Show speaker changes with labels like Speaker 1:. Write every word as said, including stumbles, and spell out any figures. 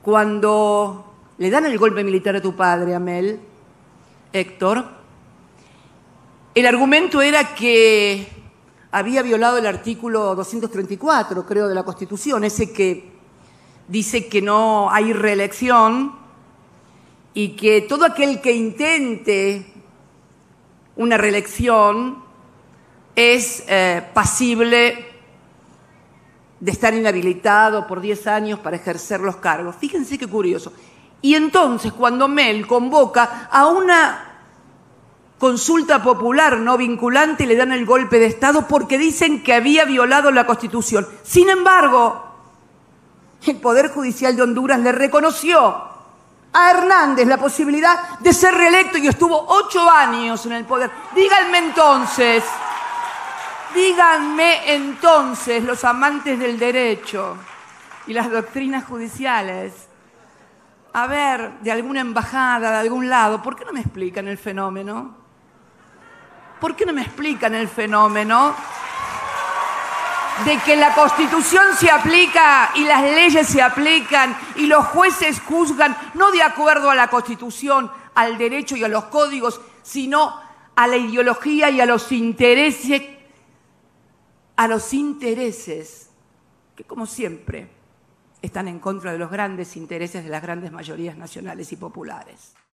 Speaker 1: cuando le dan el golpe militar a tu padre, Amel, Héctor, el argumento era que había violado el artículo doscientos treinta y cuatro, creo, de la Constitución, ese que dice que no hay reelección y que todo aquel que intente una reelección es eh, pasible de estar inhabilitado por diez años para ejercer los cargos. Fíjense qué curioso. Y entonces, cuando Mel convoca a una consulta popular no vinculante, le dan el golpe de Estado porque dicen que había violado la Constitución. Sin embargo, el Poder Judicial de Honduras le reconoció a Hernández la posibilidad de ser reelecto y estuvo ocho años en el poder. Díganme entonces, díganme entonces, los amantes del derecho y las doctrinas judiciales, a ver, de alguna embajada, de algún lado, ¿por qué no me explican el fenómeno? ¿Por qué no me explican el fenómeno de que la Constitución se aplica y las leyes se aplican y los jueces juzgan no de acuerdo a la Constitución, al derecho y a los códigos, sino a la ideología y a los intereses, a los intereses que, como siempre, están en contra de los grandes intereses de las grandes mayorías nacionales y populares?